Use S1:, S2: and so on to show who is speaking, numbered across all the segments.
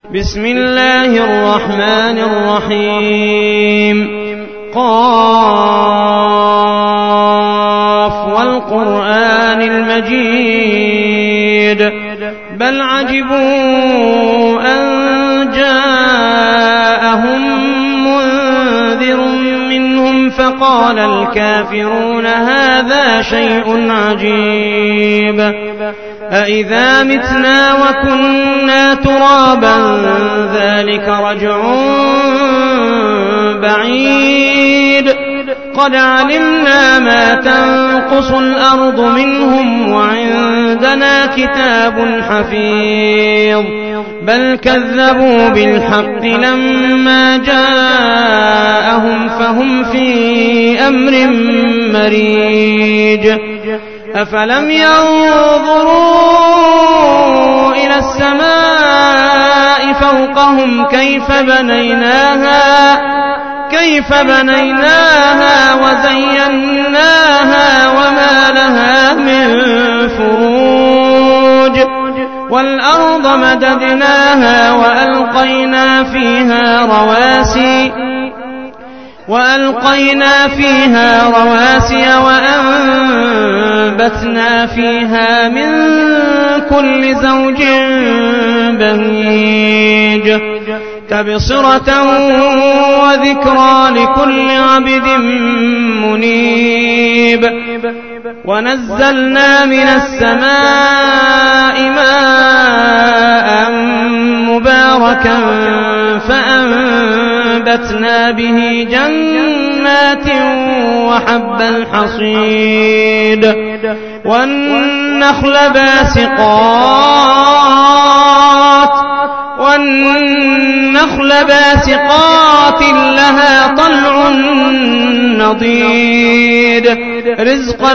S1: بسم الله الرحمن الرحيم قاف والقرآن المجيد بل عجبوا أن جاءهم منذر منهم فقال الكافرون هذا شيء عجيب أإذا متنا وكنا ترابا ذلك رجع بعيد قد علمنا ما تنقص الأرض منهم وعندنا كتاب حفيظ بل كذبوا بالحق لما جاءهم فهم في أمر مريج أفلم ينظروا إلى السماء فوقهم كيف بنيناها وزيناها وما لها من فروج والأرض مددناها وألقينا فيها رواسي وأنبتنا فيها من كل زوج بهيج تبصرة وذكرى لكل عبد منيب ونزلنا من السماء ماء مباركا فأنبتنا به جنات وحب الحصيد والنخل باسقات لها طلع نضيد رزقا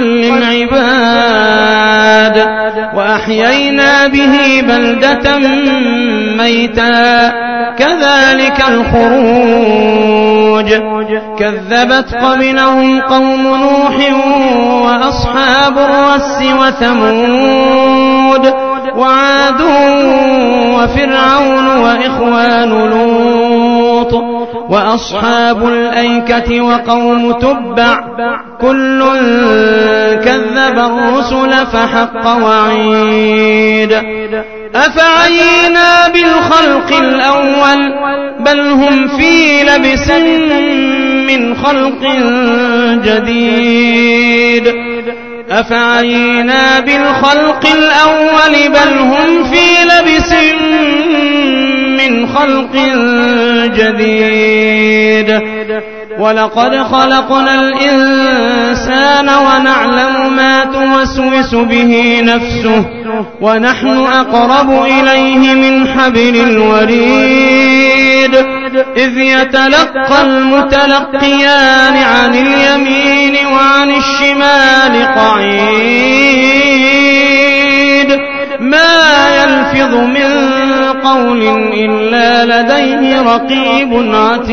S1: للعباد وأحيينا به بلدة ميتا كذلك الخروج كذبت قبلهم قوم نوح وأصحاب الرس وثمود وعاد وفرعون وإخوان لوط وأصحاب الأيكة وقوم تبع كل كذب الرسل فحق وعيد أفعينا بالخلق الأول بل هم في لبس من خلق جديد أفعينا بالخلق الأول بل هم في لبس من خلق جديد ولقد خلقنا الإنسان ونعلم ما توسوس به نفسه ونحن أقرب إليه من حبل الوريد إذ يتلقى المتلقيان عن اليمين وعن الشمال قعيد ما يلفظ من قول إلا لديه رقيب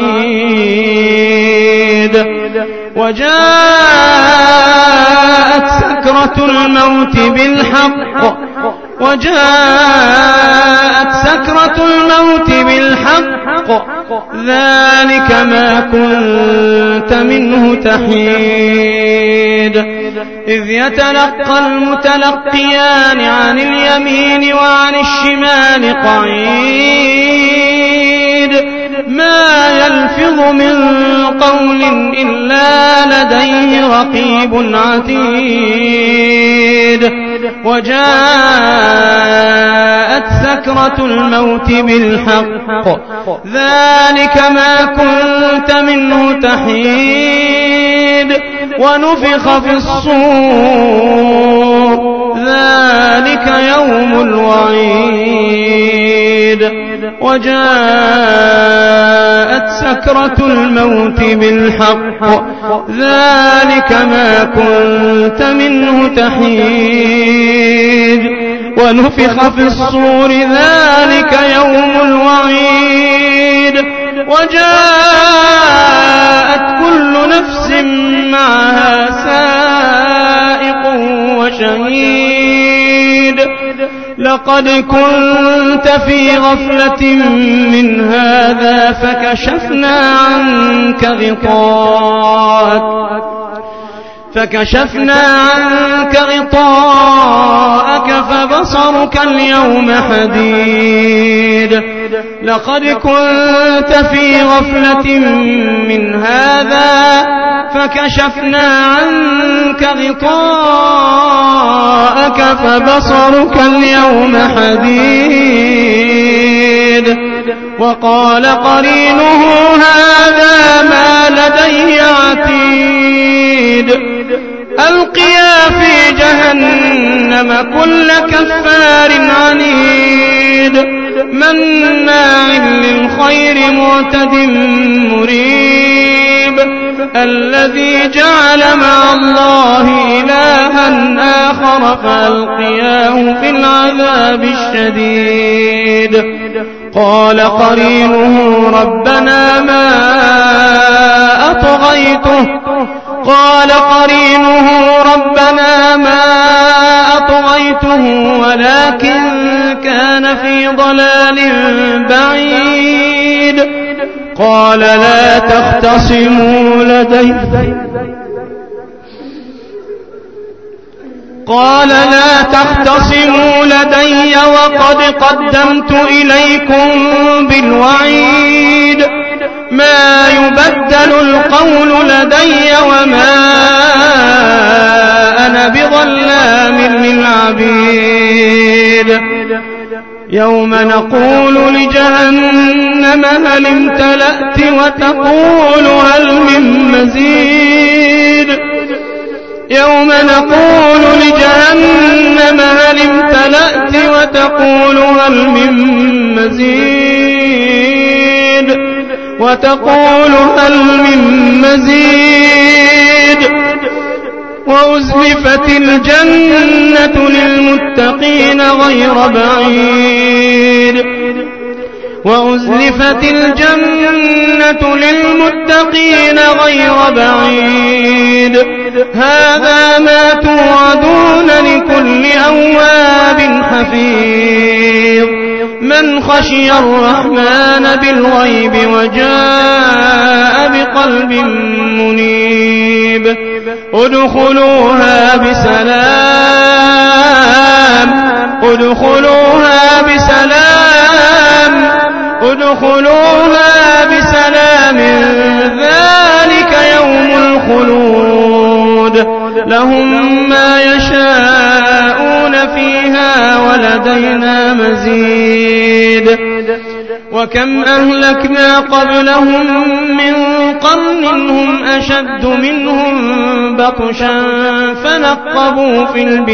S1: عتيد وجاءت سكرة الموت بالحق ذلك ما كنت منه تحيد إذ يتلقى المتلقيان عن اليمين وعن الشمال قعيد ما يلفظ من قول إلا لديه رقيب عتيد وجاءت سكرة الموت بالحق ذلك ما كنت منه تحيد ونفخ في الصور ذلك يوم الوعيد وجاءت سكرة الموت بالحق ذلك ما كنت منه تحيد ونفخ في الصور ذلك يوم الوعيد وجاءت كل نفس معها سائق وشهيد لقد كنت في غفلة من هذا فكشفنا عنك غطاءك فبصرك اليوم حديد لقد كنت في غفلة من هذا فكشفنا عنك غطاءك فبصرك اليوم حديد وقال قرينه هذا ما لدي عتيد ألقيا في جهنم كل كفار عنيد مناع للخير معتد مريب الذي جعل مع الله إلها آخر فألقياه في العذاب الشديد قال قرينه ربنا ما أطغيته ولكن كان في ضلال بعيد قال لا تختصموا لدي وقد قدمت إليكم بالوعيد ما يبدل القول لدي وما أنا بظلام للعبيد يوم نقول لجهنم هل امتلأت وتقول هل من مزيد يوم نقول لجهنم هل امتلأت وتقول هل من مزيد وأزلفت الجنة للمتقين غير بعيد هذا ما توعدون لكل أواب حفيظ من خشي الرحمن بالغيب وجاء بقلب منيب ادخلوها بسلام ذلك يوم الخلود لهم ما يشاءون فيها ولدينا مزيد وكم أهلكنا قبلهم من قرن هم أشد منهم بطشا فنقبوا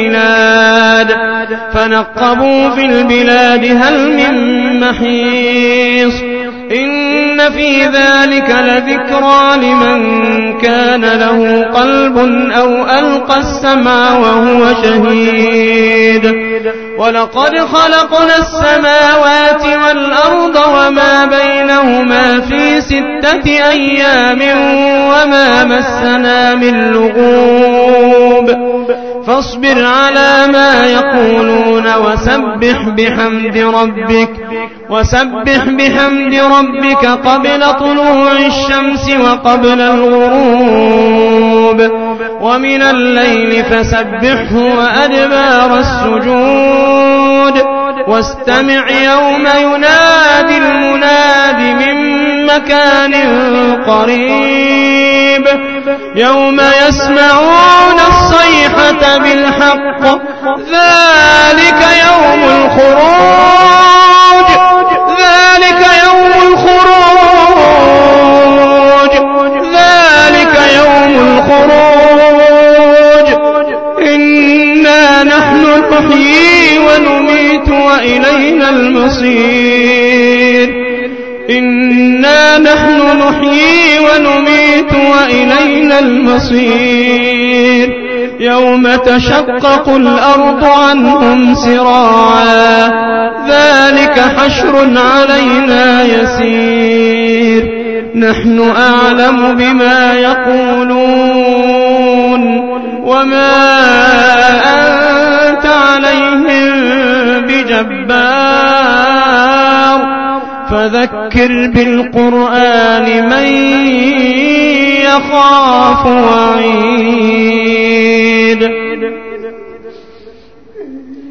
S1: في البلاد هل من محيص إن في ذلك لذكرى لمن كان له قلب أو ألقى السمع وهو شهيد ولقد خلقنا السماوات والأرض وما بينهما في 6 أيام وما مسنا من لغوب فاصبر على ما يقولون وسبح بحمد ربك قبل طلوع الشمس وقبل الغروب ومن الليل فسبحه وأدبار السجود واستمع يوم ينادي المناد من مكان قريب يوم يسمعون الصيحة بالحق ذلك يوم الخروج إنا نحن نحيي ونميت وإلينا المصير يوم تشقق الأرض عنهم سراعا ذلك حشر علينا يسير نحن أعلم بما يقولون وما أنت أنت عليهم بجبار فذكر بالقرآن من يخاف وعيد